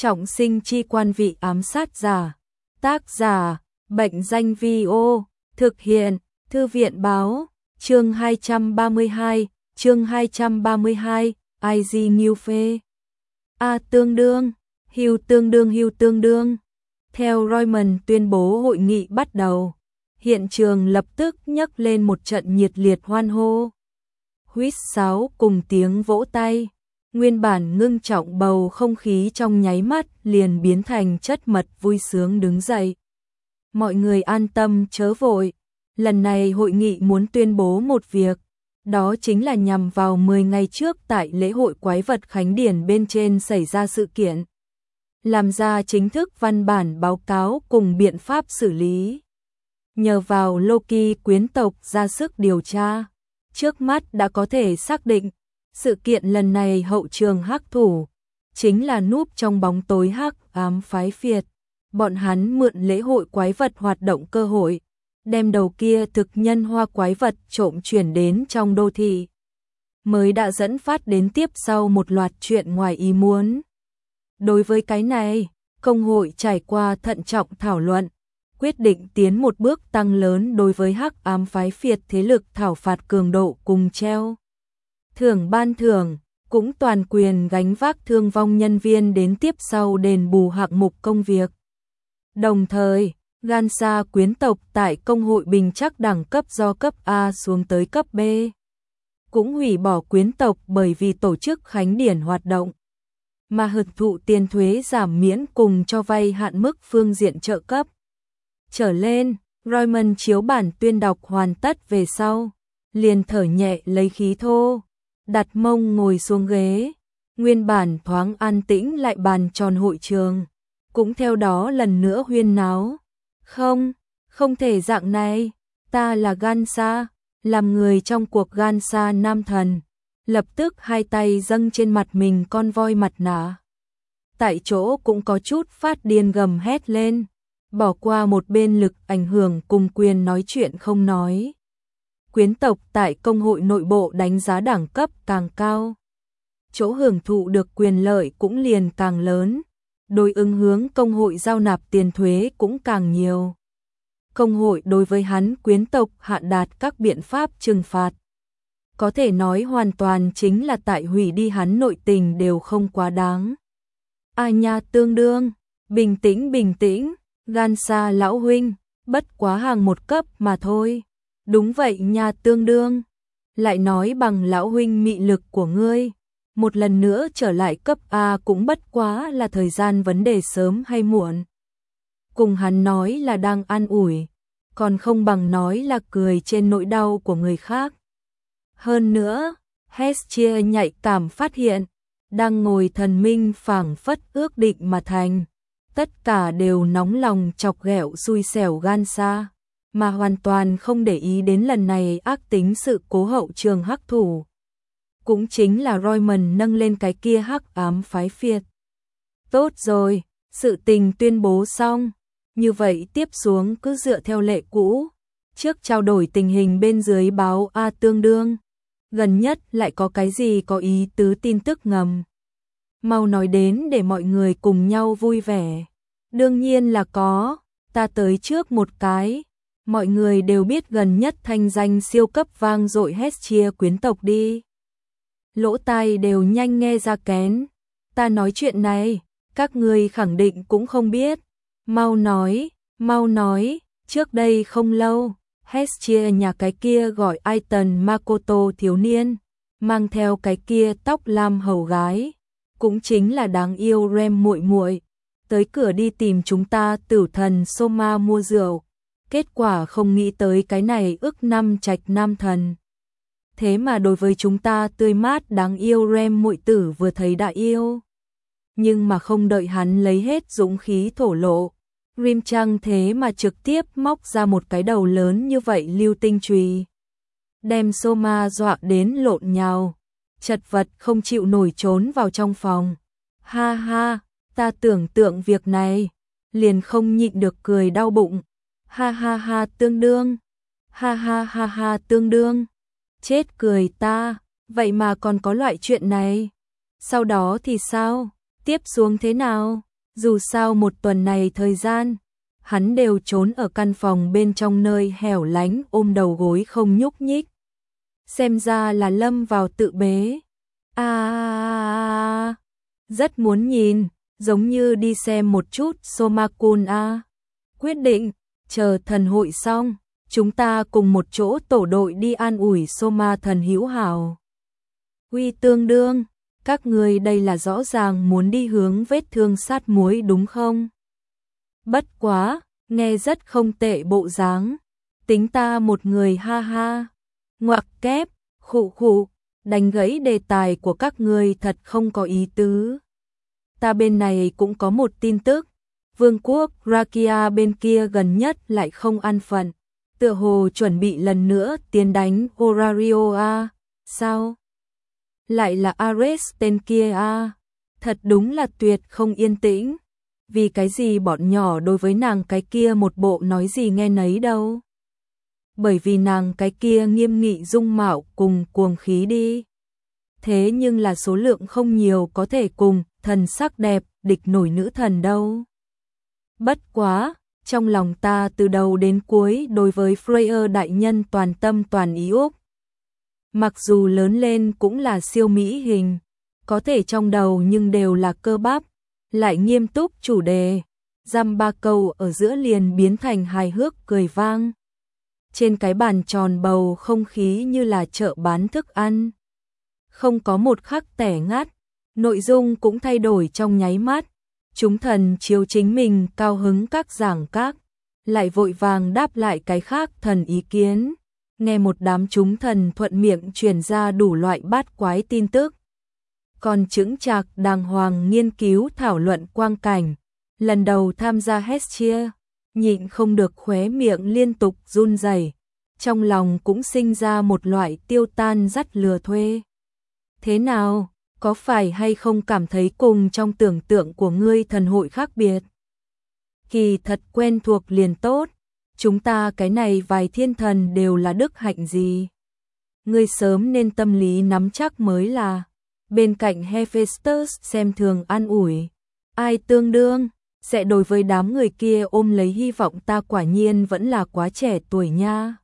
Trọng sinh chi quan vị ám sát giả. Tác giả, Bệnh danh Vi-ô. Thực hiện, Thư viện Báo. Chương 232, chương 232, IG Newfe. A tương đương, hưu tương đương. Theo Royman tuyên bố hội nghị bắt đầu, hiện trường lập tức nhấc lên một trận nhiệt liệt hoan hô. Huýt sáo cùng tiếng vỗ tay, nguyên bản ngưng trọng bầu không khí trong nháy mắt liền biến thành chất mật vui sướng đứng dậy. Mọi người an tâm chớ vội, lần này hội nghị muốn tuyên bố một việc, đó chính là nhằm vào 10 ngày trước tại lễ hội quái vật Khánh Điển bên trên xảy ra sự kiện. Làm ra chính thức văn bản báo cáo cùng biện pháp xử lý. Nhờ vào Loki quyến tộc ra sức điều tra, trước mắt đã có thể xác định, sự kiện lần này hậu trường hắc thủ, chính là núp trong bóng tối hắc ám phái phiệt. Bọn hắn mượn lễ hội quái vật hoạt động cơ hội, đem đầu kia thực nhân hoa quái vật trộm chuyển đến trong đô thị. Mới đã dẫn phát đến tiếp sau một loạt chuyện ngoài ý muốn. Đối với cái này, công hội trải qua thận trọng thảo luận, quyết định tiến một bước tăng lớn đối với hắc ám phái phiệt thế lực thảo phạt cường độ cùng treo thưởng ban thưởng, cũng toàn quyền gánh vác thương vong nhân viên đến tiếp sau đền bù hạng mục công việc. Đồng thời, Gansa quyến tộc tại công hội bình chắc đẳng cấp do cấp A xuống tới cấp B, cũng hủy bỏ quyến tộc bởi vì tổ chức Khánh Điển hoạt động, mà hưởng thụ tiền thuế giảm miễn cùng cho vay hạn mức phương diện trợ cấp. Trở lên, Royman chiếu bản tuyên đọc hoàn tất về sau, liền thở nhẹ lấy khí thô, đặt mông ngồi xuống ghế, nguyên bản thoáng an tĩnh lại bàn tròn hội trường, cũng theo đó lần nữa huyên náo. Không thể dạng này, ta là Gansa, làm người trong cuộc Gansa nam thần, lập tức hai tay dâng trên mặt mình con voi mặt nạ. Tại chỗ cũng có chút phát điên gầm hét lên, bỏ qua một bên lực ảnh hưởng cùng quyền nói chuyện không nói. Quyến tộc tại công hội nội bộ đánh giá đẳng cấp càng cao, chỗ hưởng thụ được quyền lợi cũng liền càng lớn, đối ứng hướng công hội giao nạp tiền thuế cũng càng nhiều. Công hội đối với hắn quyến tộc hạ đạt các biện pháp trừng phạt, có thể nói hoàn toàn chính là tại hủy đi hắn nội tình đều không quá đáng. A nha tương đương, bình tĩnh, Gansa lão huynh, bất quá hàng một cấp mà thôi. Đúng vậy nha tương đương, lại nói bằng lão huynh mị lực của ngươi, một lần nữa trở lại cấp A cũng bất quá là thời gian vấn đề sớm hay muộn. Cùng hắn nói là đang an ủi, còn không bằng nói là cười trên nỗi đau của người khác. Hơn nữa, Hestia nhạy cảm phát hiện, đang ngồi thần minh phảng phất ước định mà thành, tất cả đều nóng lòng chọc ghẹo xui xẻo Gansa, mà hoàn toàn không để ý đến lần này ác tính sự cố hậu trường hắc thủ. Cũng chính là Royman nâng lên cái kia hắc ám phái phiệt. Tốt rồi, sự tình tuyên bố xong, như vậy tiếp xuống cứ dựa theo lệ cũ, trước trao đổi tình hình bên dưới báo A tương đương, gần nhất lại có cái gì có ý tứ tin tức ngầm. Mau nói đến để mọi người cùng nhau vui vẻ. Đương nhiên là có, ta tới trước một cái. Mọi người đều biết gần nhất thanh danh siêu cấp vang dội Hestia quyến tộc đi. Lỗ tai đều nhanh nghe ra kén. Ta nói chuyện này, các ngươi khẳng định cũng không biết. Mau nói, trước đây không lâu, Hestia nhà cái kia gọi Aiton Makoto thiếu niên, mang theo cái kia tóc lam hầu gái, cũng chính là đáng yêu Rem muội muội, tới cửa đi tìm chúng ta Tử thần Soma mua rượu. Kết quả không nghĩ tới cái này ức năm trạch nam thần. Thế mà đối với chúng ta tươi mát đáng yêu Rem muội tử vừa thấy đã yêu. Nhưng mà không đợi hắn lấy hết dũng khí thổ lộ, Rim Trăng thế mà trực tiếp móc ra một cái đầu lớn như vậy lưu tinh chùy, đem Soma dọa đến lộn nhào, chật vật không chịu nổi trốn vào trong phòng. Ha ha, ta tưởng tượng việc này, liền không nhịn được cười đau bụng. Ha ha ha tương đương, ha ha ha ha tương đương, chết cười ta, vậy mà còn có loại chuyện này. Sau đó thì sao, tiếp xuống thế nào? Dù sao một tuần này thời gian, hắn đều trốn ở căn phòng bên trong nơi hẻo lánh ôm đầu gối không nhúc nhích. Xem ra là lâm vào tự bế. Rất muốn nhìn, giống như đi xem một chút Soma-kun a. Quyết định, chờ thần hội xong, chúng ta cùng một chỗ tổ đội đi an ủi Soma thần hữu hảo. Uy tương đương, các người đây là rõ ràng muốn đi hướng vết thương sát muối đúng không? Bất quá, nghe rất không tệ bộ dáng. Tính ta một người ha ha. Ngoặc kép, khụ khụ, đánh gãy đề tài của các người thật không có ý tứ. Ta bên này cũng có một tin tức. Vương quốc Rakia bên kia gần nhất lại không an phận. Tựa hồ chuẩn bị lần nữa tiến đánh Orario a. Sao? Lại là Ares tên kia a. Thật đúng là tuyệt không yên tĩnh. Vì cái gì bọn nhỏ đối với nàng cái kia một bộ nói gì nghe nấy đâu. Bởi vì nàng cái kia nghiêm nghị dung mạo cùng cuồng khí đi. Thế nhưng là số lượng không nhiều có thể cùng thần sắc đẹp địch nổi nữ thần đâu. Bất quá, trong lòng ta từ đầu đến cuối đối với Freya đại nhân toàn tâm toàn ý Úc. Mặc dù lớn lên cũng là siêu mỹ hình, có thể trong đầu nhưng đều là cơ bắp, lại nghiêm túc chủ đề, dăm ba câu ở giữa liền biến thành hài hước cười vang. Trên cái bàn tròn bầu không khí như là chợ bán thức ăn. Không có một khắc tẻ ngắt, nội dung cũng thay đổi trong nháy mắt. Chúng thần chiếu chính mình cao hứng các giảng các, lại vội vàng đáp lại cái khác thần ý kiến. Nghe một đám chúng thần thuận miệng truyền ra đủ loại bát quái tin tức. Còn chững chạc đàng hoàng nghiên cứu thảo luận quang cảnh, lần đầu tham gia Hestia, nhịn không được khóe miệng liên tục run rẩy, trong lòng cũng sinh ra một loại tiêu tan dắt lừa thuê. Thế nào, có phải hay không cảm thấy cùng trong tưởng tượng của ngươi thần hội khác biệt? Kỳ thật quen thuộc liền tốt, chúng ta cái này vài thiên thần đều là đức hạnh gì? Ngươi sớm nên tâm lý nắm chắc mới là. Bên cạnh Hephaestus xem thường an ủi, ai tương đương, sẽ đối với đám người kia ôm lấy hy vọng ta quả nhiên vẫn là quá trẻ tuổi nha.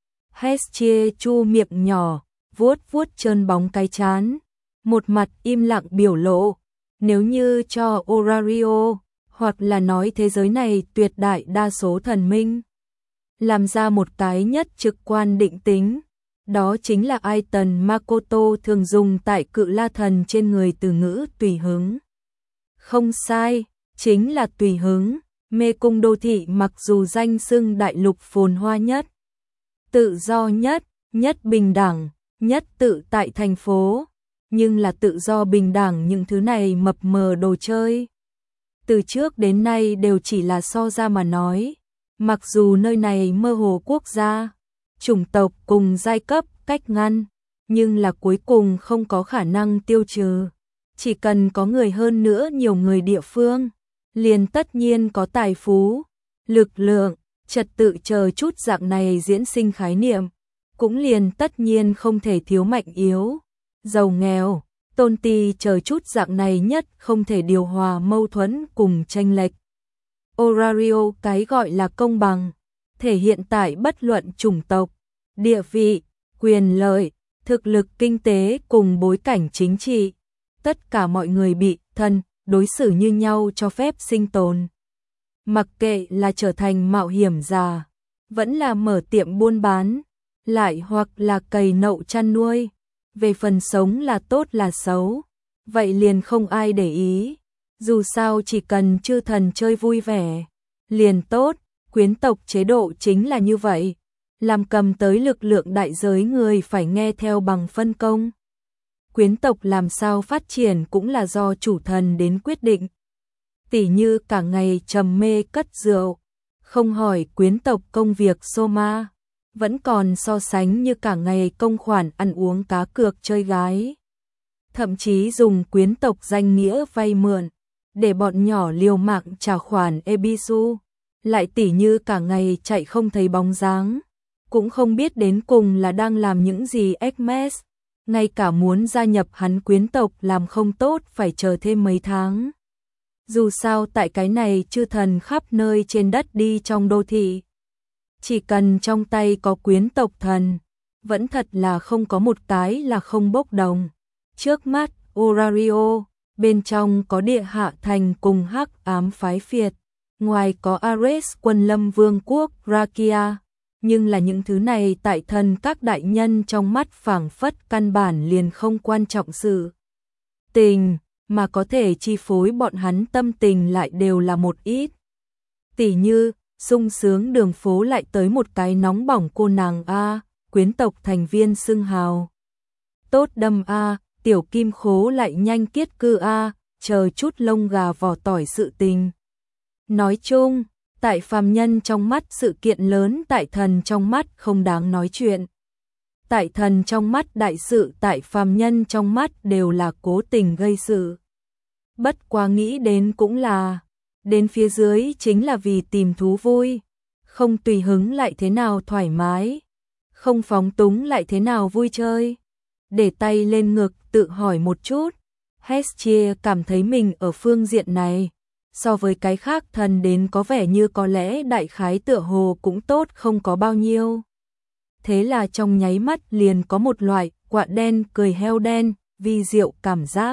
Hestia chu miệng nhỏ, vuốt vuốt trơn bóng cái trán, một mặt im lặng biểu lộ, nếu như cho Orario, hoặc là nói thế giới này tuyệt đại đa số thần minh, làm ra một cái nhất trực quan định tính. Đó chính là Aiton Makoto thường dùng tại cự la thần trên người từ ngữ tùy hứng. Không sai, chính là tùy hứng. Mê cung đô thị mặc dù danh xưng đại lục phồn hoa nhất, tự do nhất, nhất bình đẳng, nhất tự tại thành phố, nhưng là tự do bình đẳng những thứ này mập mờ đồ chơi. Từ trước đến nay đều chỉ là so ra mà nói, mặc dù nơi này mơ hồ quốc gia, chủng tộc cùng giai cấp cách ngăn, nhưng là cuối cùng không có khả năng tiêu trừ. Chỉ cần có người hơn nữa nhiều người địa phương, liền tất nhiên có tài phú, lực lượng, trật tự chờ chút dạng này diễn sinh khái niệm, cũng liền tất nhiên không thể thiếu mạnh yếu, giàu nghèo, tôn ti chờ chút dạng này nhất không thể điều hòa mâu thuẫn cùng tranh lệch. Orario cái gọi là công bằng, thể hiện tại bất luận chủng tộc, địa vị, quyền lợi, thực lực kinh tế cùng bối cảnh chính trị, tất cả mọi người bị thân đối xử như nhau cho phép sinh tồn. Mặc kệ là trở thành mạo hiểm giả, vẫn là mở tiệm buôn bán, lại hoặc là cày nậu chăn nuôi, về phần sống là tốt là xấu, vậy liền không ai để ý. Dù sao chỉ cần chư thần chơi vui vẻ, liền tốt, quyến tộc chế độ chính là như vậy. Làm cầm tới lực lượng đại giới người phải nghe theo bằng phân công. Quyến tộc làm sao phát triển cũng là do chủ thần đến quyết định. Tỉ như cả ngày trầm mê cất rượu, không hỏi quyến tộc công việc Soma, vẫn còn so sánh như cả ngày công khoản ăn uống cá cược chơi gái. Thậm chí dùng quyến tộc danh nghĩa vay mượn, để bọn nhỏ liều mạng trả khoản Ebisu, lại tỉ như cả ngày chạy không thấy bóng dáng. Cũng không biết đến cùng là đang làm những gì Hermes, ngay cả muốn gia nhập hắn quyến tộc làm không tốt phải chờ thêm mấy tháng. Dù sao tại cái này chư thần khắp nơi trên đất đi trong đô thị. Chỉ cần trong tay có quyến tộc thần, vẫn thật là không có một cái là không bốc đồng. Trước mắt, Orario, bên trong có địa hạ thành cùng hắc ám phái phiệt, ngoài có Ares quân lâm vương quốc Rakia, nhưng là những thứ này tại thần các đại nhân trong mắt phảng phất căn bản liền không quan trọng sự tình, mà có thể chi phối bọn hắn tâm tình lại đều là một ít. Tỉ như, sung sướng đường phố lại tới một cái nóng bỏng cô nàng A, quyến tộc thành viên xưng hào. Tốt đâm A, tiểu kim khố lại nhanh kiết cư A, chờ chút lông gà vỏ tỏi sự tình. Nói chung, tại phàm nhân trong mắt sự kiện lớn, tại thần trong mắt không đáng nói chuyện. Tại thần trong mắt đại sự, tại phàm nhân trong mắt đều là cố tình gây sự. Bất quá nghĩ đến cũng là, đến phía dưới chính là vì tìm thú vui, không tùy hứng lại thế nào thoải mái, không phóng túng lại thế nào vui chơi. Để tay lên ngực tự hỏi một chút, Hestia cảm thấy mình ở phương diện này, so với cái khác thần đến có vẻ như có lẽ đại khái tựa hồ cũng tốt không có bao nhiêu. Thế là trong nháy mắt liền có một loại quạ đen cười heo đen, vi diệu cảm giác.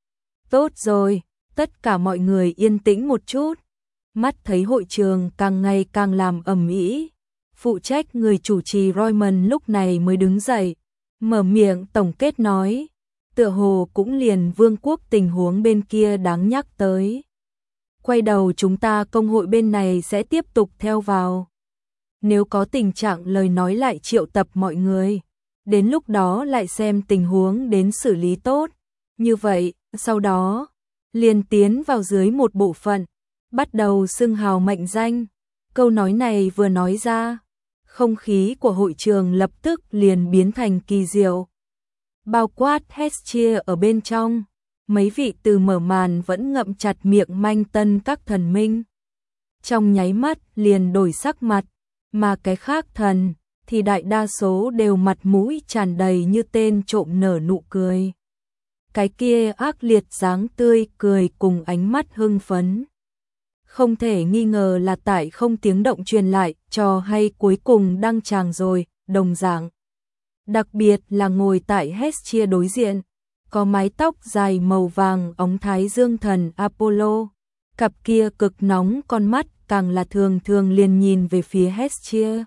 Tốt rồi, tất cả mọi người yên tĩnh một chút. Mắt thấy hội trường càng ngày càng làm ầm ĩ, phụ trách người chủ trì Royman lúc này mới đứng dậy, mở miệng tổng kết nói, tựa hồ cũng liền vương quốc tình huống bên kia đáng nhắc tới. Quay đầu chúng ta công hội bên này sẽ tiếp tục theo vào. Nếu có tình trạng lời nói lại triệu tập mọi người, đến lúc đó lại xem tình huống đến xử lý tốt. Như vậy, sau đó, liền tiến vào dưới một bộ phận, bắt đầu xưng hào mệnh danh. Câu nói này vừa nói ra, không khí của hội trường lập tức liền biến thành kỳ diệu. Bao quát Hestia ở bên trong, mấy vị từ mở màn vẫn ngậm chặt miệng manh tân các thần minh. Trong nháy mắt liền đổi sắc mặt, mà cái khác thần thì đại đa số đều mặt mũi tràn đầy như tên trộm nở nụ cười. Cái kia ác liệt dáng tươi cười cùng ánh mắt hưng phấn. Không thể nghi ngờ là tại không tiếng động truyền lại, trò hay cuối cùng đăng tràng rồi, đồng dạng. Đặc biệt là ngồi tại Hestia đối diện, có mái tóc dài màu vàng óng thái dương thần Apollo. Cặp kia cực nóng con mắt càng là thường thường liền nhìn về phía Hestia.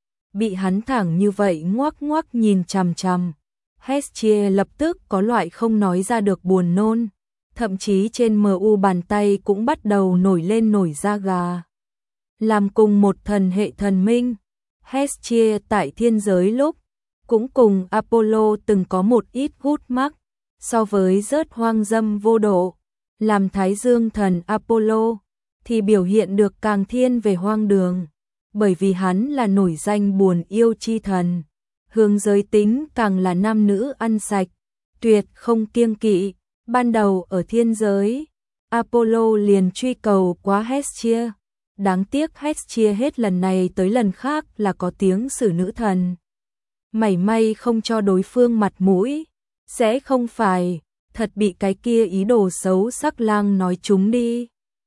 Bị hắn thẳng như vậy ngoác ngoác nhìn chằm chằm. Hestia lập tức có loại không nói ra được buồn nôn, thậm chí trên mu bàn tay cũng bắt đầu nổi lên nổi da gà. Làm cùng một thần hệ thần minh, Hestia tại thiên giới lúc, cũng cùng Apollo từng có một ít hút mắc, so với rớt hoang dâm vô độ, làm thái dương thần Apollo, thì biểu hiện được càng thiên về hoang đường, bởi vì hắn là nổi danh buồn yêu chi thần. Hướng giới tính càng là nam nữ ăn sạch, tuyệt không kiêng kỵ. Ban đầu ở thiên giới, Apollo liền truy cầu quá Hestia. Đáng tiếc Hestia hết lần này tới lần khác là có tiếng xử nữ thần. Mảy may không cho đối phương mặt mũi, sẽ không phải thật bị cái kia ý đồ xấu sắc lang nói trúng đi.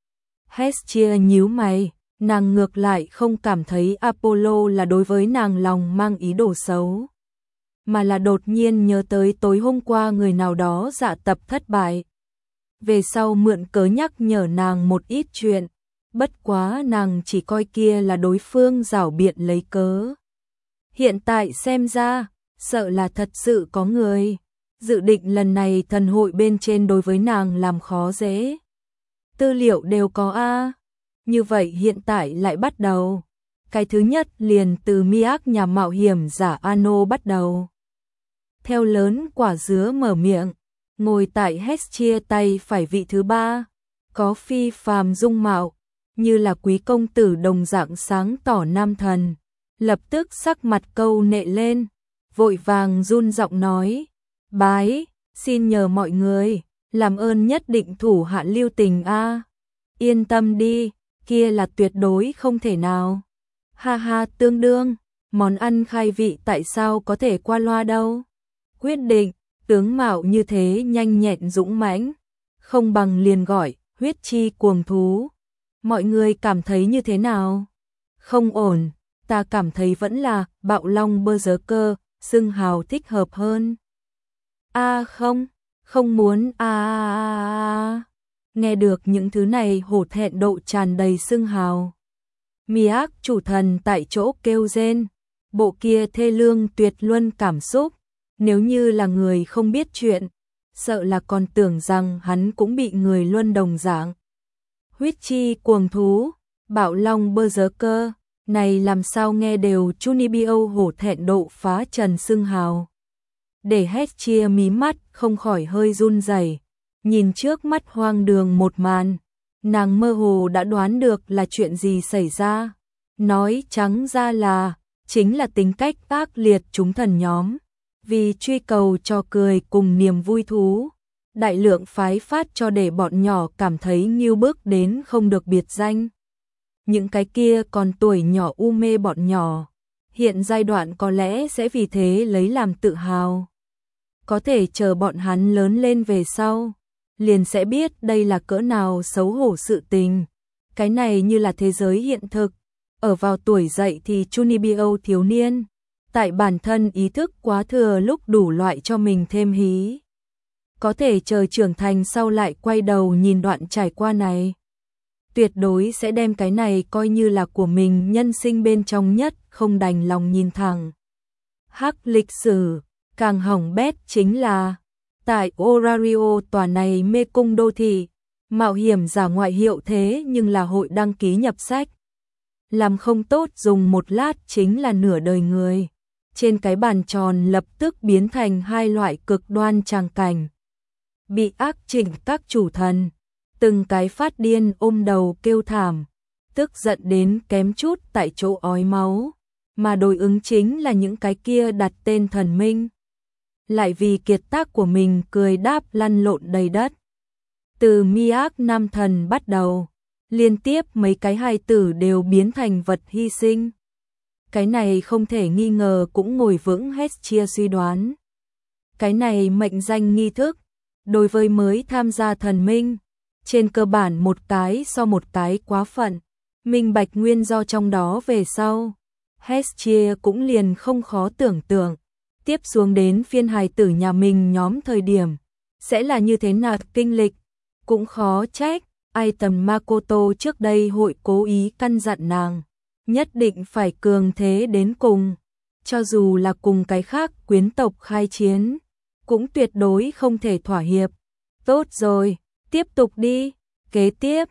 Hestia nhíu mày. Nàng ngược lại không cảm thấy Apollo là đối với nàng lòng mang ý đồ xấu, mà là đột nhiên nhớ tới tối hôm qua người nào đó dạ tập thất bại. Về sau mượn cớ nhắc nhở nàng một ít chuyện, bất quá nàng chỉ coi kia là đối phương giảo biện lấy cớ. Hiện tại xem ra, sợ là thật sự có người dự định lần này thần hội bên trên đối với nàng làm khó dễ. Tư liệu đều có a. Như vậy hiện tại lại bắt đầu. Cái thứ nhất liền từ Miak nhà mạo hiểm giả Ano bắt đầu. Theo lớn quả dứa mở miệng, ngồi tại Hestia tay phải vị thứ ba, có phi phàm dung mạo, như là quý công tử đồng dạng sáng tỏ nam thần. Lập tức sắc mặt câu nệ lên, vội vàng run giọng nói, bái, xin nhờ mọi người, làm ơn nhất định thủ hạ lưu tình a. Yên tâm đi. Kia là tuyệt đối không thể nào. Ha ha, tương đương, món ăn khai vị tại sao có thể qua loa đâu. Quyết định, tướng mạo như thế nhanh nhẹn dũng mãnh, không bằng liền gọi Huyết chi cuồng thú. Mọi người cảm thấy như thế nào? Không ổn, ta cảm thấy vẫn là Bạo Long Berserker, xưng hào thích hợp hơn. Không, không muốn Nghe được những thứ này hổ thẹn độ tràn đầy xưng hào. Miác chủ thần tại chỗ kêu rên, bộ kia thê lương tuyệt luân cảm xúc, nếu như là người không biết chuyện, sợ là còn tưởng rằng hắn cũng bị người luân đồng dạng. Huyết chi cuồng thú, Bạo Long Berserker, này làm sao nghe đều Chunibyo hổ thẹn độ phá trần xưng hào. Để Hestia mí mắt không khỏi hơi run rẩy, nhìn trước mắt hoang đường một màn, nàng mơ hồ đã đoán được là chuyện gì xảy ra. Nói trắng ra là, chính là tính cách ác liệt chúng thần nhóm. Vì truy cầu trò cười cùng niềm vui thú, đại lượng phái phát cho để bọn nhỏ cảm thấy nghiêu bức đến không được biệt danh. Những cái kia còn tuổi nhỏ u mê bọn nhỏ, hiện giai đoạn có lẽ sẽ vì thế lấy làm tự hào. Có thể chờ bọn hắn lớn lên về sau, liền sẽ biết đây là cỡ nào xấu hổ sự tình. Cái này như là thế giới hiện thực, ở vào tuổi dậy thì Chunibyo thiếu niên, tại bản thân ý thức quá thừa lúc đủ loại cho mình thêm hí. Có thể chờ trưởng thành sau lại quay đầu nhìn đoạn trải qua này. Tuyệt đối sẽ đem cái này coi như là của mình nhân sinh bên trong nhất, không đành lòng nhìn thẳng. Hắc lịch sử, càng hỏng bét chính là, tại Orario tòa này mê cung đô thị, mạo hiểm giả ngoại hiệu thế nhưng là hội đăng ký nhập sách. Làm không tốt dùng một lát chính là nửa đời người. Trên cái bàn tròn lập tức biến thành hai loại cực đoan tràng cảnh. Bị ác chỉnh các chủ thần, từng cái phát điên ôm đầu kêu thảm, tức giận đến kém chút tại chỗ ói máu, mà đối ứng chính là những cái kia đặt tên thần minh. Lại vì kiệt tác của mình cười đáp lăn lộn đầy đất. Từ Miác Nam Thần bắt đầu, liên tiếp mấy cái hài tử đều biến thành vật hy sinh. Cái này không thể nghi ngờ cũng ngồi vững Hestia suy đoán. Cái này mệnh danh nghi thức, đối với mới tham gia thần minh, trên cơ bản một cái so một cái quá phận, minh bạch nguyên do trong đó về sau. Hestia cũng liền không khó tưởng tượng, tiếp xuống đến phiên hài tử nhà mình nhóm thời điểm, sẽ là như thế nào kinh lịch, cũng khó trách. Ai tầm Makoto trước đây hội cố ý căn dặn nàng, nhất định phải cường thế đến cùng, cho dù là cùng cái khác quyến tộc khai chiến, cũng tuyệt đối không thể thỏa hiệp. Tốt rồi, tiếp tục đi. Kế tiếp,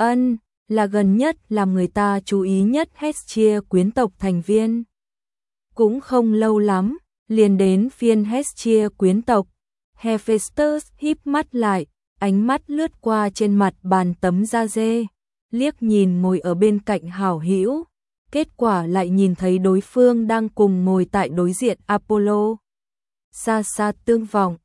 là gần nhất làm người ta chú ý nhất Hestia quyến tộc thành viên. Cũng không lâu lắm, liền đến phiên Hestia quyến tộc. Hephaestus híp mắt lại, ánh mắt lướt qua trên mặt bàn tấm da dê, liếc nhìn ngồi ở bên cạnh hảo hữu, kết quả lại nhìn thấy đối phương đang cùng ngồi tại đối diện Apollo. Xa xa tương vọng,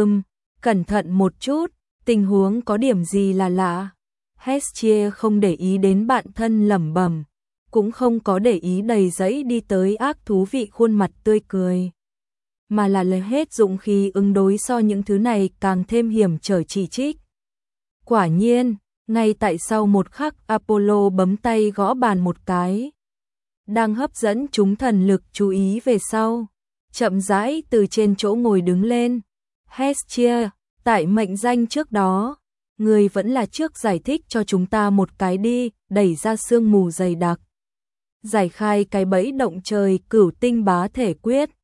cẩn thận một chút, tình huống có điểm gì là lạ. Hestia không để ý đến bạn thân lẩm bẩm, cũng không có để ý đầy dẫy đi tới ác thú vị khuôn mặt tươi cười, mà là lấy hết dụng khí ứng đối so những thứ này càng thêm hiểm trở chỉ trích. Quả nhiên, ngay tại sau một khắc Apollo bấm tay gõ bàn một cái, đang hấp dẫn chúng thần lực chú ý về sau, chậm rãi từ trên chỗ ngồi đứng lên. Hestia, tại mệnh danh trước đó, người vẫn là trước giải thích cho chúng ta một cái đi, đẩy ra sương mù dày đặc. Giải khai cái bẫy động trời cửu tinh bá thể quyết.